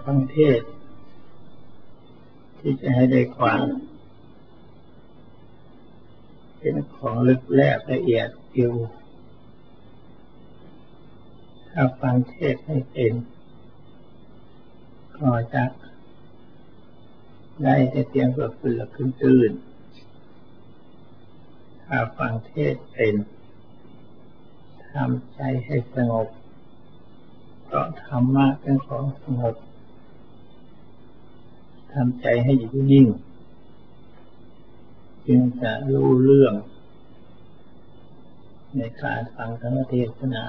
ฟังเทศน์ที่จะให้ได้ความเป็นของลึกแลบละเอียดอยู่ถ้าฟังเทศน์ให้เป็นก็จะได้แต่เพียงเปลือกตื้นๆถ้าฟังเทศน์เป็นทำใจให้สงบเพราะธรรมะเป็นของสงบทำใจให้อยู่นิ่งจึงจะรู้เรื่องในการฟังธรรมเทศนา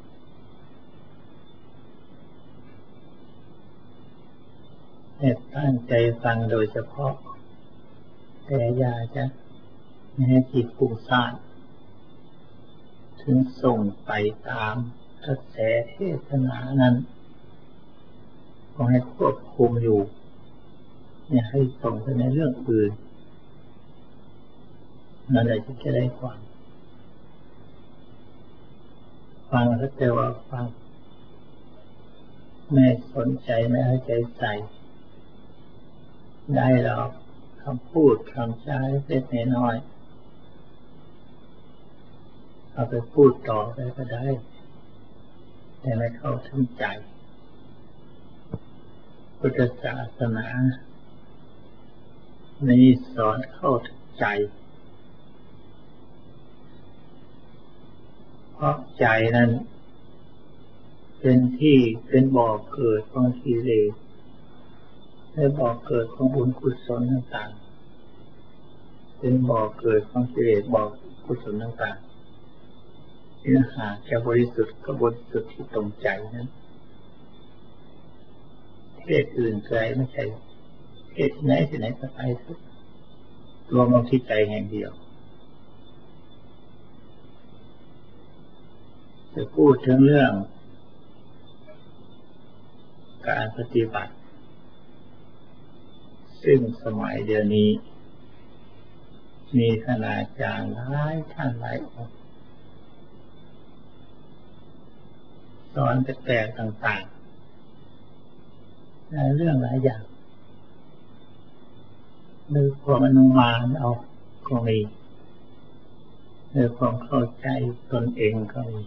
ให้ตั้งใจฟังโดยเฉพาะแต่อย่าจะให้จิตฟุ้งซ่านถึงส่งไปตามกระแสเทศนานั้นก็ให้ควบคุมอยู่อย่าให้ส่งไปในเรื่องอื่นนั่นแหละที่จะได้ฟังก็แต่ว่าฟังไม่สนใจไม่ให้ใจใส่ได้หรอกคำพูดคำใช้เล็กน้อยเอาไปพูดต่อไปก็ได้แต่ไม่เข้าถึงใจพุทธศาสนานี้สอนเข้าถึงใจเพราะใจนั้นเป็นบ่อเกิดของกิเลสและบ่อเกิดของบุญกุศลต่างๆเป็นบ่อเกิดของกิเลสบ่อกุศลต่างๆที่หากจะบริสุทธิ์ก็บริสุทธิ์ที่ตรงใจนั้นเทศอื่นไกลไม่ใช่เทศที่ไหนก็ไปทุกรวมลงที่ใจแห่งเดียวจะพูดถึงเรื่องการปฏิบัติซึ่งสมัยเดี๋ยวนี้มีคณาจารย์หลายท่านหลายองค์สอนแปลกๆต่างๆในเรื่องหลายอย่างโดยความอนุมานเอาก็มีโดยความเข้าใจตนเองก็มี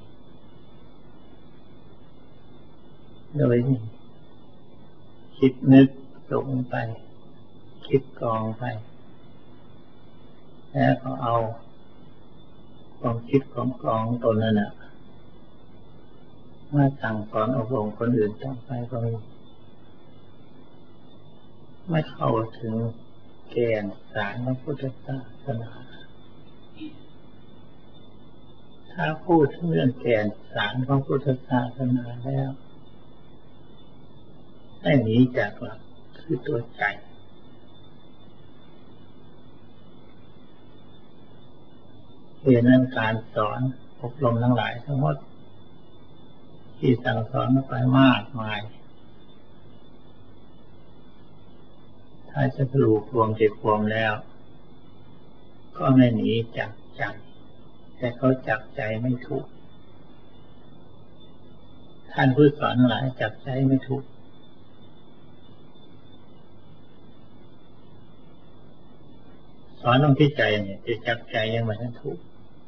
โดยคิดนึกส่งไปคิดกองไปแล้วก็เอาความคิดของกองตนนั่นมาสั่งสอนอบรมคนอื่นต่อไปก็มีไม่เข้าถึงแก่นสารของพุทธศาสนาถ้าพูดถึงเรื่องแก่นสารของพุทธศาสนาแล้วไม่หนีจากหลักคือตัวใจเหตุนั้นการสอนอบรมทั้งหลายทั้งหมดที่สั่งสอนไปมากมายถ้าจะสรุปรวมเก็บรวมแล้วก็ไม่หนีจากใจแต่เขาจับใจไม่ถูกท่านผู้สอนทั้งหลายจับใจไม่ถูกสอนลงที่ใจเนี่ยจะจับใจยังไม่ถูก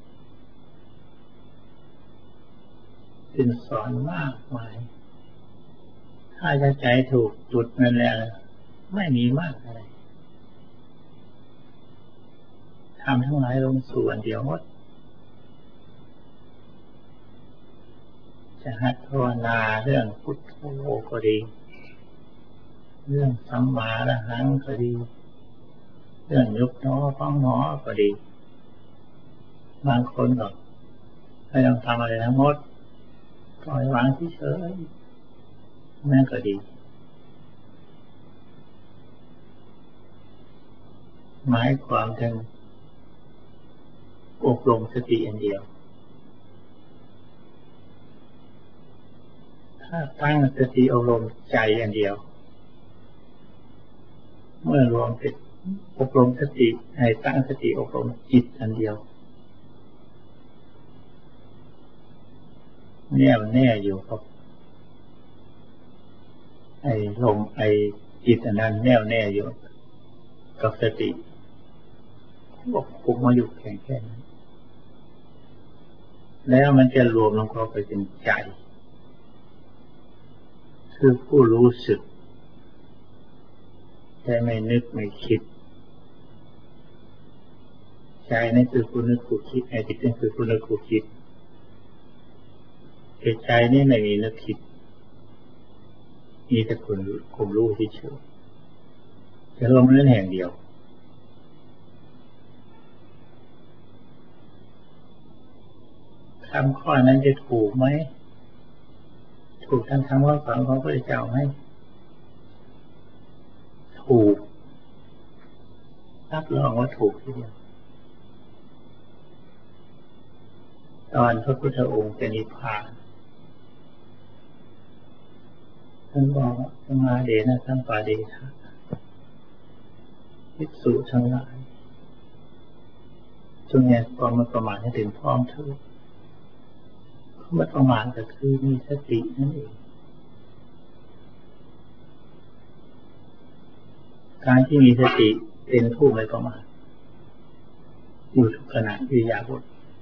จึงสอนมากมายถ้าจะใจถูกจุดนั่นแล้วไม่มีมากอะไรทำทั้งหลายลงสู่อันเดียวหมดจะหัดภาวนาเรื่องพุทโธก็ดีเรื่องสัมมาอรหังก็ดีเรื่องยุบหนอพองหนอก็ดีบางคนก็ไม่ต้องทำอะไรทั้งหมดปล่อยวางเฉยๆนั่นก็ดีหมายความถึงอบรมสติอันเดียวถ้าตั้งสติอบรมใจอันเดียวเมื่อรวมเป็นอบรมสติให้ตั้งสติอบรมจิตอันเดียวแน่อยู่ครับไอ้ลมไอ้จิตอันนั้นแน่วแน่อยู่กับสติบอกคุมมาอยู่แค่นั้นแล้วมันจะรวมลงเข้าไปเป็นใจคือผู้รู้สึกแต่ไม่นึกไม่คิดใจนั่นคือผู้นึกผู้คิดไอ้จิตนั่นคือผู้นึกผู้คิดใจนี่ไม่มีนึกคิดมีแต่ความรู้ที่เฉยจะรวมเรื่องแห่งเดียวคำข้อนั้นจะถูกไหมถูกทั้งคำว่าสอนของพระเจ้าไหมถูกรับรองว่าถูกทีเดียวตอนพระพุทธองค์จะนิพพานท่านบอกว่าสมาเดนะสัมปาเดทะภิกษุทั้งหลายจงแยกความประมาทให้ถึงพร้อมเถิดคำว่าประมาทก็คือมีสตินั่นเองการที่มีสติเป็นผู้ไม่ประมาทอยู่ทุกขณะอิริยาบถ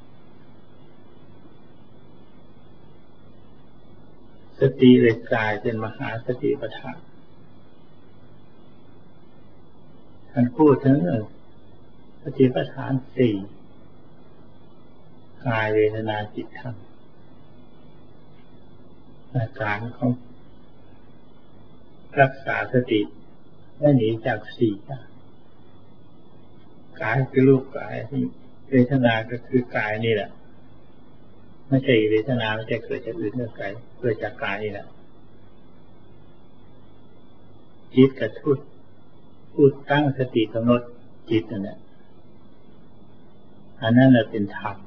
สติเลยกลายเป็นมหาสติปัฏฐานท่านพูดถึงสติปัฏฐานสี่กายเวทนาจิตธรรมอาการของรักษาสติไม่หนีจากสี่กายคือรูปกายเวทนาก็คือกายนี่แหละไม่ใช่เวทนาไม่ใช่เกิดจากอื่นเกิดเกิดจากกายนี่แหละจิตกระตุ้นพูดตั้งสติกำหนดจิตนั่นแหละอันนั้นเป็นธรรม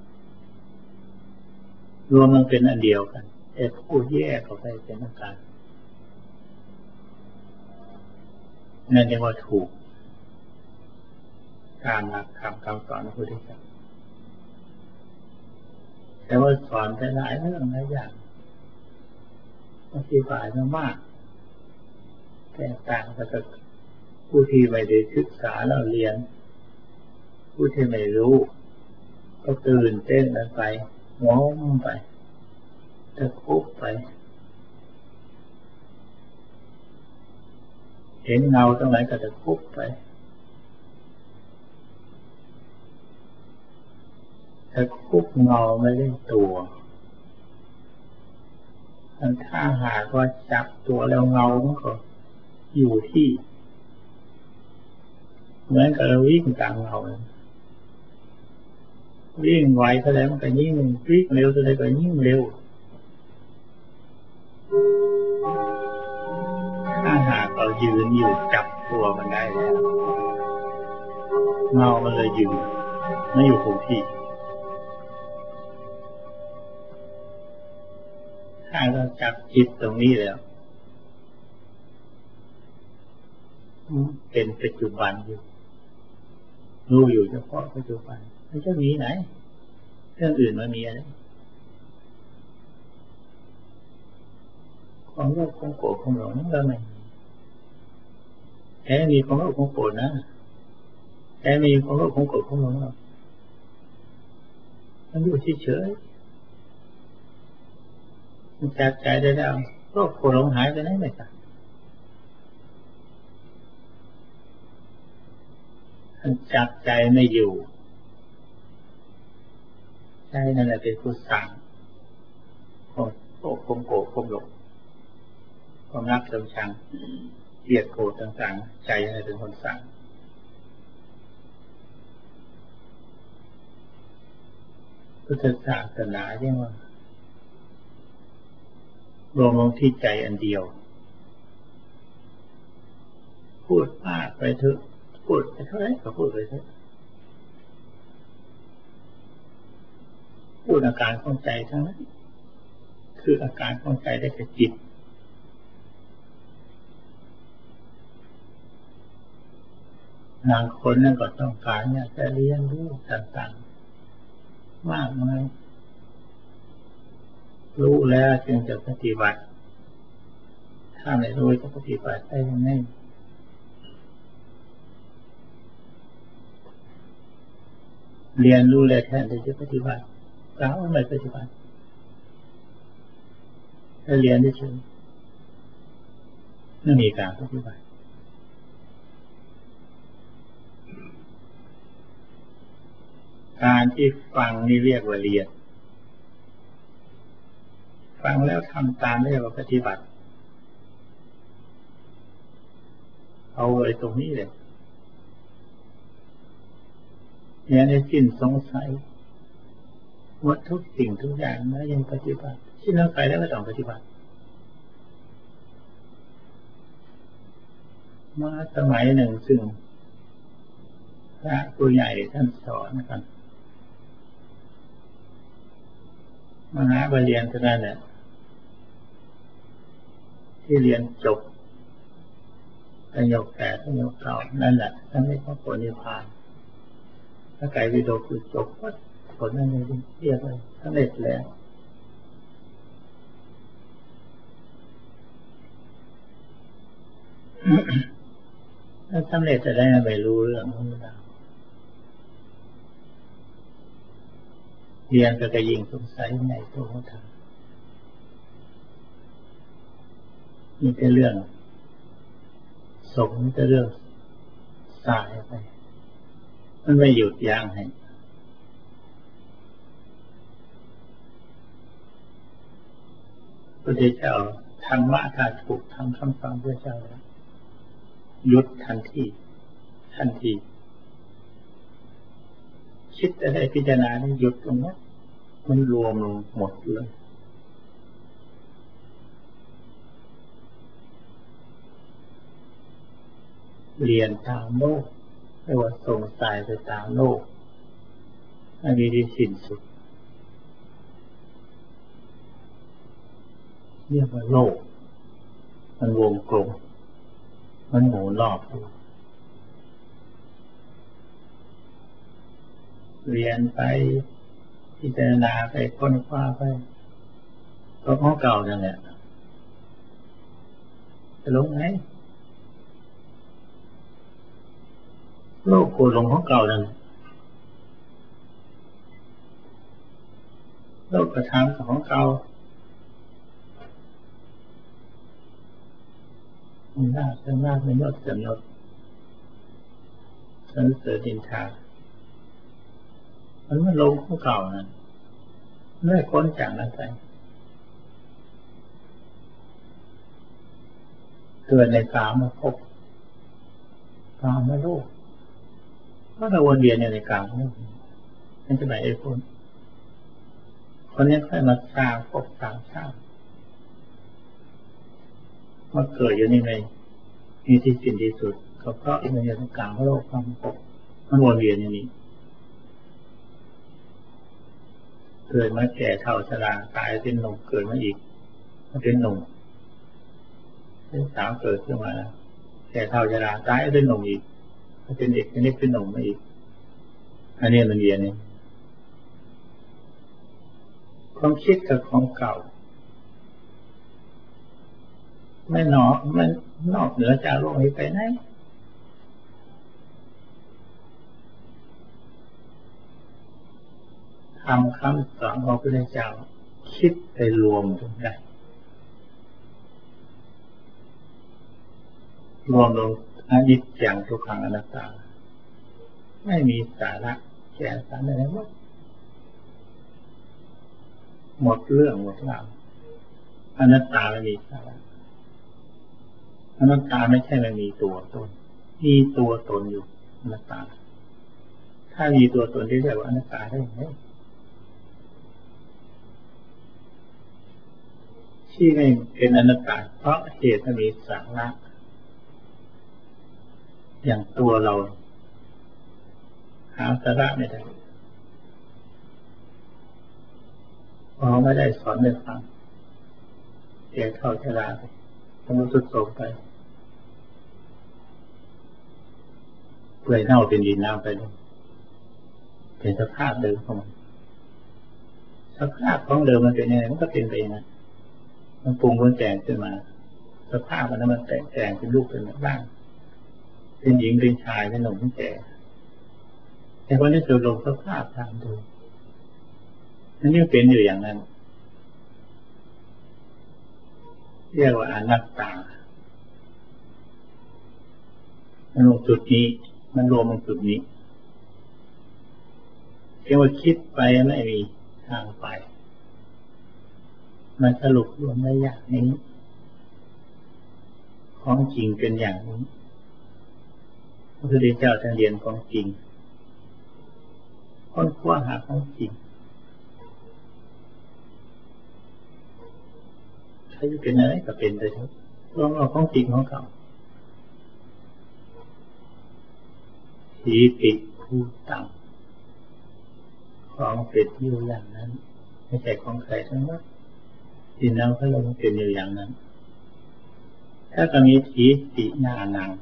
รวมมันเป็นอันเดียวกันแต่พูดแยกออกไปเป็นอาการนั่นเรียกว่าถูกตามหลักธรรมคำสอนของพระพุทธเจ้าแต่ว่าสอนไปหลายเรื่องหลายอย่างอธิบายมากแต่ต่างกับผู้ที่ไม่ได้ศึกษาแล้วเรียนผู้ที่ไม่รู้ก็ตื่นเต้นไปงงไปตะคุบไปเห็นเงาตรงไหนก็ตะคุบไปตะคุบเงาไม่ได้ตัวถ้าหากว่าจับตัวแล้วเงามันก็อยู่ที่เหมือนกับเราวิ่งตามเงาวิ่งไวเท่าไรมันก็ยิ่งวิ่งเร็วเท่าไรก็ยิ่งเร็วถ้าหากเรายืนอยู่จับตัวมันได้แล้วเงามันเลยยืนไม่อยู่คงที่ถ้าเราจับจิตตรงนี้แล้วเป็นปัจจุบันอยู่รู้อยู่เฉพาะปัจจุบันไม่จะมีไหนเรื่องอื่นมันมีอะไรของโลภของโกรธของหลงนั่นก็ไม่แค่มีของโลภของโกรธนะแค่มีของโลภของโกรธของหลงมันอยู่เฉยๆมันจับใจได้แล้วโลภโกรธหลงหายไปไหนไม่ทราบมันจับใจไม่อยู่ใจนั่นแหละเป็นผู้สั่งของโลภของโกรธของหลงความรักความชังเกลียดโกรธต่างๆใจนั่นเป็นคนสั่งพุทธศาสนาเรียกว่ารวมลงที่ใจอันเดียวพูดมากไปเถอะพูดไปเท่าไหร่ก็พูดไปเถอะพูดอาการของใจทั้งนั้นคืออาการของใจได้แก่จิตบางคนนั่นก็ต้องการอยากจะเรียนรู้ต่างๆมากมายรู้แล้วจึงจะปฏิบัติทถ้าไม่รู้จะปฏิบัติได้ยังไงเรียนรู้แล้วแทนที่จะปฏิบัติเราไม่ปฏิบัติถ้าเรียนได้เฉยไม่มีการปฏิบัติการที่ฟังนี่เรียกว่าเรียนฟังแล้วทำตามเรียกว่าปฏิบัติเอาไว้ตรงนี้เลยเนี่ยในสิ้นสงสัยหมดทุกสิ่งทุกอย่างแล้วยังปฏิบัติสิ้นสงสัยแล้วก็ต้องปฏิบัติมาสมัยหนึ่งซึ่งพระผู้ใหญ่ท่านสอนกันมหาวิทยาลัยเท่านั้นแหละที่เรียนจบประโยค8ประโยค9นั่นแหละท่านไม่ต้องผลนิพพานถ้าไกลวิโดคือจบผลนั่นเองเรียกเลยสำเร็จแล้วถ้าสำเร็จจะได้ไม่รู้เรื่องนี้แล้วเรียนก็จะยิ่งสงสัยในตัวเขาทำมีแต่เรื่องสมแต่เรื่องสายไปมันไม่หยุดยั้งให้พระเจ้าธรรมะถ้าถูกทำคำสั่งพระเจ้าแล้วหยุดทันทีคิดอะไรพิจารณานี่หยุดตรงนี้มันรวมลงหมดเลยเรียนตามโลกไม่ว่าส่งสายไปตามโลกไม่มีที่สิ้นสุดเรียกว่าโลกมันวงกลมมันหมุนรอบเรียนไปพิจารณาไปค้นคว้าไปก็ของเก่านั่นแหละจะลงไหนโลกโกรธหลงของเก่านั่นโลกกระทำของเก่ามีหน้าเป็นหน้าไม่ยอดเสริมยศสรรเสริญดินทามันไม่ลงของเก่านั่นไม่พ้นจากนั้นไปเกิดในกามมาพบกามมาโลกก็เราวนเวียนในกามนั่นจะไม่ได้พ้นคนนี้ค่อยมาสร้างพบสร้างชาติมาเกิดอยู่นี่ไงมีที่สิ้นที่สุดก็เพราะมันอยู่ในกามโลกความพบมันวนเวียนอย่างนี้เกิดมาแก่เฒ่าชราตายเป็นหนุ่มเกิดมาอีกมาเป็นหนุ่มเป็นสาวเกิดขึ้นมาแล้วแก่เฒ่าชราตายเป็นหนุ่มอีกมาเป็นเด็กเป็นเล็กเป็นหนุ่มมาอีกอันนี้มันเรียนนี่ความคิดกับของเก่าไม่นอกเหนือจากโลกนี้ไปไหนทำคำสอนของพระพุทธเจ้าคิดไปรวมตรงไหนรวมลงอนิจจังทุกขังอนัตตาไม่มีสาระแก่นสารอะไรหมดเรื่องหมดราวอนัตตาไม่มีสาระอนัตตาไม่ใช่ไม่มีตัวตนมีตัวตนอยู่อนัตตาถ้ามีตัวตนที่เรียกว่าอนัตตาได้ไหมที่ไม่เป็นอนัตตาเพราะเหตุมีสาระอย่างตัวเราหาสาระไม่ได้พอไม่ได้สอนได้ฟังแก่เฒ่าชราไปต้องรู้สึกโศกไปเปื่อยเน่าเป็นดินน้ำไปเลยเป็นสภาพเดิมของมันสภาพของเดิมมันเป็นยังไงมันก็เป็นไปอย่างนั้นมันปรุงมันแต่งขึ้นมาสภาพมันแต่งเป็นรูปเป็นร่างเป็นหญิงเป็นชายเป็นหนุ่มเป็นแก่แต่คนที่สุดลงสภาพตามดูนั่นยังเป็นอยู่อย่างนั้นเรียกว่าอนัตตามันลงจุดนี้มันรวมมันจุดนี้เรียกว่าคิดไปไม่มีทางไปมันสรุปรวมได้อย่างนี้ของจริงเป็นอย่างนี้พระพุทธเจ้าท่านเรียนของจริงค้นคว้าหาของจริงใครจะเป็นอะไรก็เป็นไปเถอะลองเอาของจริงของเขาทีติผู้ต่ำของเป็นอยู่อย่างนั้นไม่ใช่ของใครทั้งนั้นที่เราก็ลงเป็นอยู่อย่างนั้นถ้าก็มีทีติญาณัง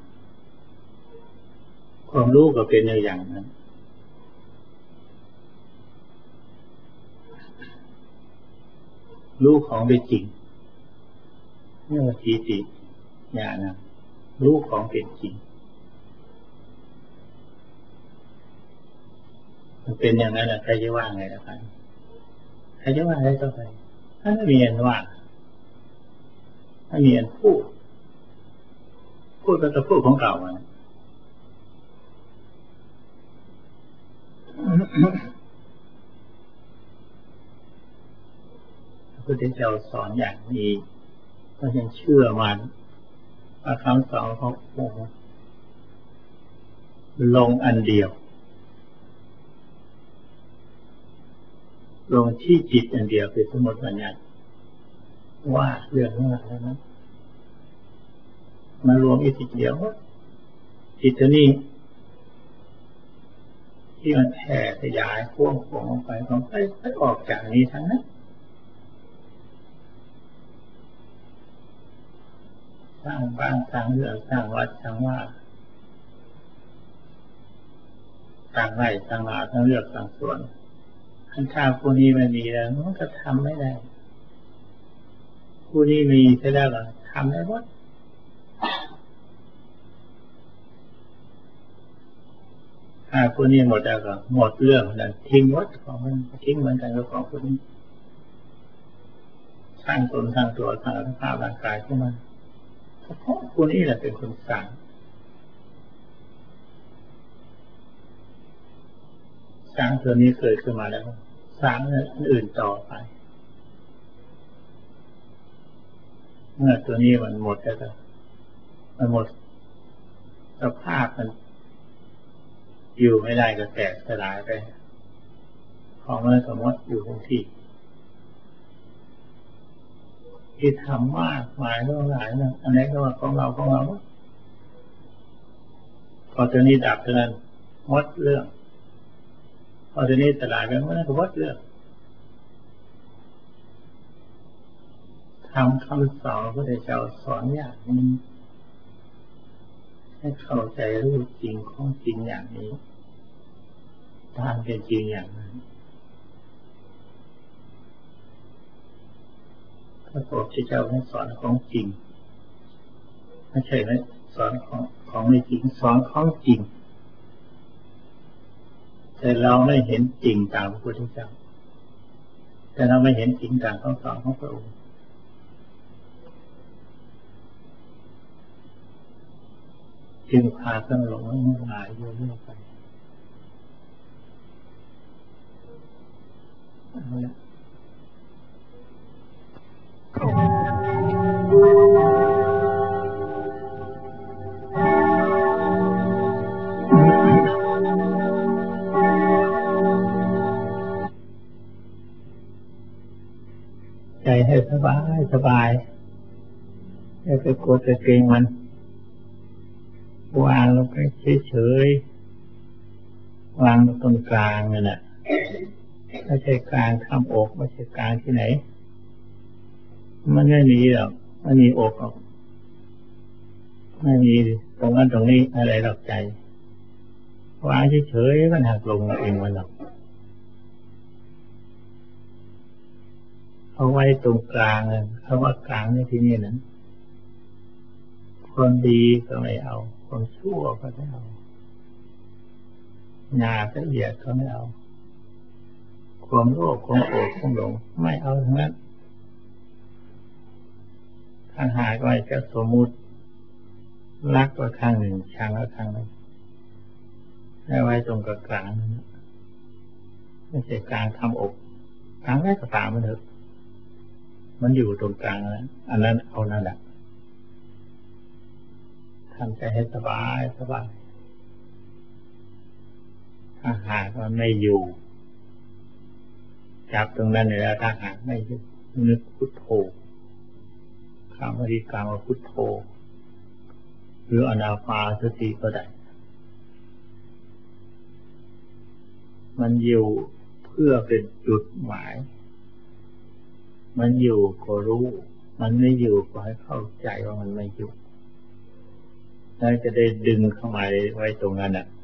ความรู้ก็เป็นอย่างนั้นรู้ของเป็นจริงเมื่อทีติญาณังรู้ของเป็นจริงมันเป็นอย่างนั้นใครจะว่าไงล่ะครับใครจะว่าอะไรต่อไปถ้าไม่มีอันว่าไม่มีอันพูดก็จะพูดของเก่ามาพระพุทธเจ้าสอนอย่างนี้ก็ยังเชื่อมันว่าคำสอนของพระองค์ลงอันเดียวลงที่จิตอันเดียวคือสมมติบัญญัติว่าเรื่องนั้นแล้วนั้นมารวมอีกทีเดียวจิตตัวนี้ที่มันแผ่ขยายพ่วงออกไปของไปออกจากนี้ทั้งนั้นสร้างบ้านสร้างเรือนสร้างวัดสร้างว่าสร้างไร่สร้างนาสร้างเรือนสร้างสวนขั้นข้าวผู้นี้ไม่มีแล้วมันก็ทำไม่ได้ผู้นี้มีใช่แล้วก็ทำได้หมดถ้าผู้นี้หมดแล้วก็หมดเรื่องนั้นทิ้งวัดของมันทิ้งเหมือนกันกับของผู้นี้สร้างตนสร้างตัวสร้างสภาพร่างกายขึ้นมาเฉพาะผู้นี้แหละเป็นคนสร้างตัวนี้เกิดขึ้นมาแล้วสร้างอื่นต่อไปเมื่อตัวนี้มันหมดแล้วก็มันหมดสภาพมันอยู่ไม่ได้ก็แตกสลายไปของมันสมมติอยู่คงที่ทำมากหมายเรื่องหลายนะอันนี้ก็ว่าของเราพอตัวนี้ดับเท่านั้นหมดเรื่องพอตัวนี้สลายไปมันก็หมดเรื่องทำคำสอนพระพุทธเจ้าสอนอย่างนี้ให้เข้าใจรู้จริงของจริงอย่างนี้ตามเป็นจริงอย่างนั้นพระพุทธเจ้าให้สอนของจริงไม่ใช่ไหมสอนของไม่จริงสอนของจริงแต่เราไม่เห็นจริงตามพระพุทธเจ้าแต่เราไม่เห็นจริงตามคำสอนของพระองค์จึงพากันหลงหลายเรื่อยๆไปใจให้สบายให้ไปกดไปเกรงมันวางลงไปเฉยๆวางตรงกลางนั่นแหละไม่ใช่กลางข้ามอกไม่ใช่กลางที่ไหนมันไม่มีหรอกไม่มีอกหรอกไม่มีตรงนั้นตรงนี้อะไรหรอกใจวางเฉยๆมันหักลงเองมันหรอกเอาไว้ตรงกลางเลยคำว่ากลางในที่นี้นั้นคนดีก็ไม่เอาคนชั่วก็ไม่เอาหยาบละเอียดก็ไม่เอาความโลภความโกรธความหลงไม่เอาทั้งนั้นถ้าหากว่าจะสมมุติรักก็ทางหนึ่งชังก็ทางหนึ่งให้ไว้ตรงกลางไม่ใช่กลางทำอกกลางแรกก็ตามมันเถอะมันอยู่ตรงกลางนั้นอันนั้นเอานั่นแหละทำใจให้สบายสบายถ้าหากมันไม่อยู่จับตรงนั้นเลยแล้วถ้าหากไม่อยู่นึกพุทโธคำบริกรรมว่าพุทโธหรืออนาปานสติก็ได้มันอยู่เพื่อเป็นจุดหมายมันอยู่ก็รู้มันไม่อยู่ก็ให้เข้าใจว่ามันไม่อยู่แล้วจะได้ดึงเข้ามาไว้ตรงนั้นน่ะ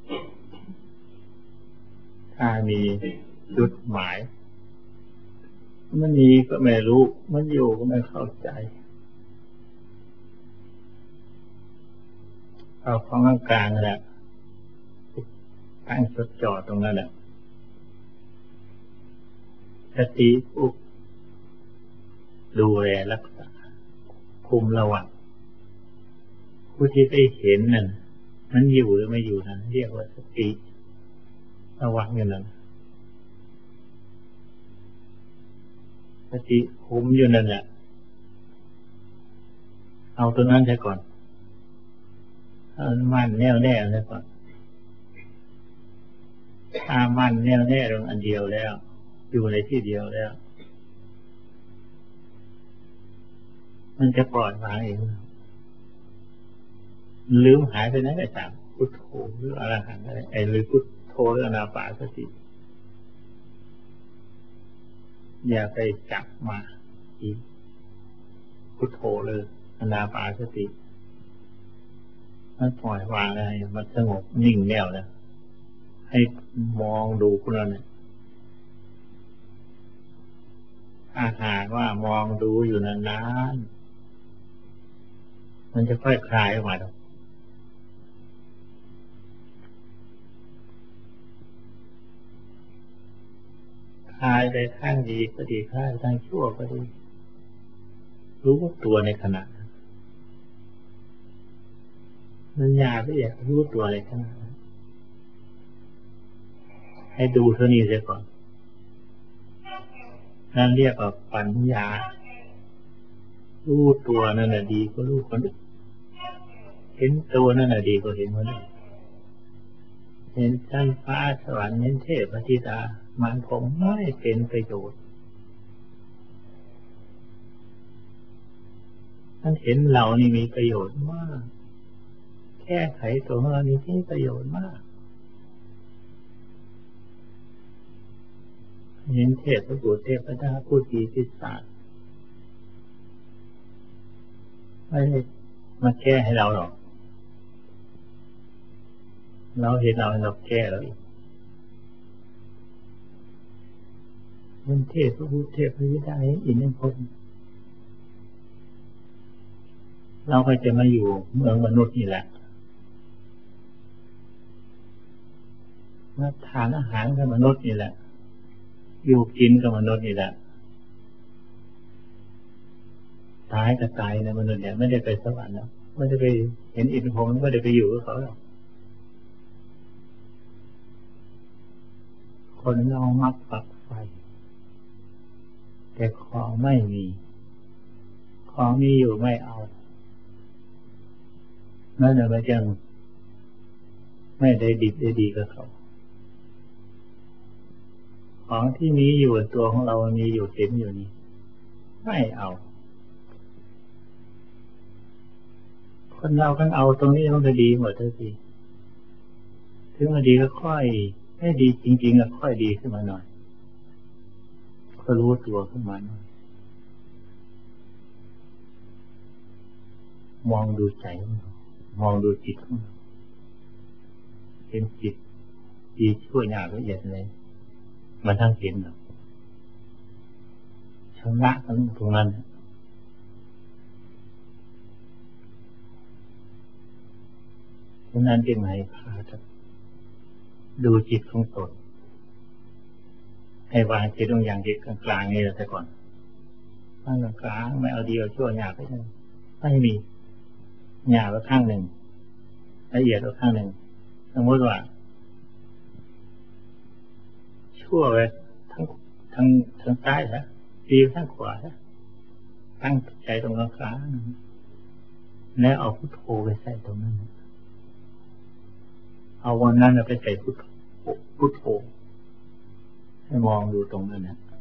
ถ้ามีจุดหมายมันมีก็ไม่รู้มันอยู่ก็ไม่เข้าใจเอาของกลางๆแหละตั้งจดจ่อตรงนั้นแหละสติอุปดูแลรักษาคุมระวังผู้ที่ได้เห็นนั่นมันอยู่หรือไม่อยู่นั้นเรียกว่าสติระวังอย่างนั้นสติคุมอยู่นั่นแหละเอาตัวนั้นใช่ก่อนมันแน่วแน่ใช่ก่อนถ้ามันแน่วแน่ตรงอันเดียวแล้วอยู่ในที่เดียวแล้วมันจะปล่อยวางเองลืมหายไปไหนไปจากพุทโธหรืออรหันต์อะไรหรือพุทโธหรืออนาปานสติอย่าไปจับมาอีกพุทโธเลยอนาปานสติมันปล่อยวางอะไรมันสงบนิ่งแน่วนะให้มองดูคุณเราเนี่ยถ้าหากว่ามองดูอยู่นานๆมันจะค่อยคลายออกมาดอกคลายไปข้างดีก็ดีคลายไปทางชั่วก็ดีรู้ตัวในขณะมันยาละเอียดรู้ตัวในขณะให้ดูเท่านี้เสียก่อนนั่นเรียกว่าปัญญารู้ตัวนั่นแหละดีก็รู้คนอื่นเห็นตัวนั่นแหละดีก็เห็นคนอื่นเห็นชั้นฟ้าสวรรค์เห็นเทพธิดามันคงไม่เป็นประโยชน์ท่านเห็นเรานี่มีประโยชน์มากแก้ไขตัวของเรานี่มีประโยชน์มากเห็นเทพพระบุตรเทพธิดาผู้ดีพิศาจไม่ได้มาแก้ให้เราหรอกเราเห็นเราแก้เราอีกเห็นเทพพระบุตรเทพธิดาอินทร์พรหมเราก็จะมาอยู่เมืองมนุษย์นี่แหละมาทานอาหารกับมนุษย์นี่แหละอยู่กินกับมนุษย์นี่แหละตายก็ตายในมนุษย์เนี่ยไม่ได้ไปสวรรค์แล้วไม่ได้ไปเห็นอินทร์พรหมไม่ได้ไปอยู่กับเขาหรอกคนเรามักฝักใฝ่แต่ของไม่มีของมีอยู่ไม่เอานั่นแหละมันจึงไม่ได้ดีกับเขาของที่มีอยู่ตัวของเรามีอยู่เต็มอยู่นี่ไม่เอาคนเรากันเอาตรงนี้มันก็ดีหมดทุกทีถึงมันดีก็ค่อยให้ดีจริงๆก็ค่อยดีขึ้นมาหน่อยก็รู้ตัวขึ้นมาหน่อยมองดูใจมองดูจิตของเราเป็นจิตดีชั่วหยาบละเอียดเลยมันทั้งเห็นหรอกชำระทั้งตรงนั้นฉะนั้นจึงให้พาดูจิตของตนให้วางจิตลงอย่างจิตกลางๆนี่แหละแต่ก่อนวางกลางๆไม่เอาดีเอาชั่วหยาบไปเลยไม่มีหยาบไว้ข้างหนึ่งละเอียดไว้ข้างหนึ่งสมมติว่าชั่วไปทั้งซ้ายนะดีทั้งขวานะตั้งใจตรงกลางๆแล้วเอาพุทโธไปใส่ตรงนั้นเอาวันนั้นไปใส่พุทโธให้มองดูตรงนั้นนะ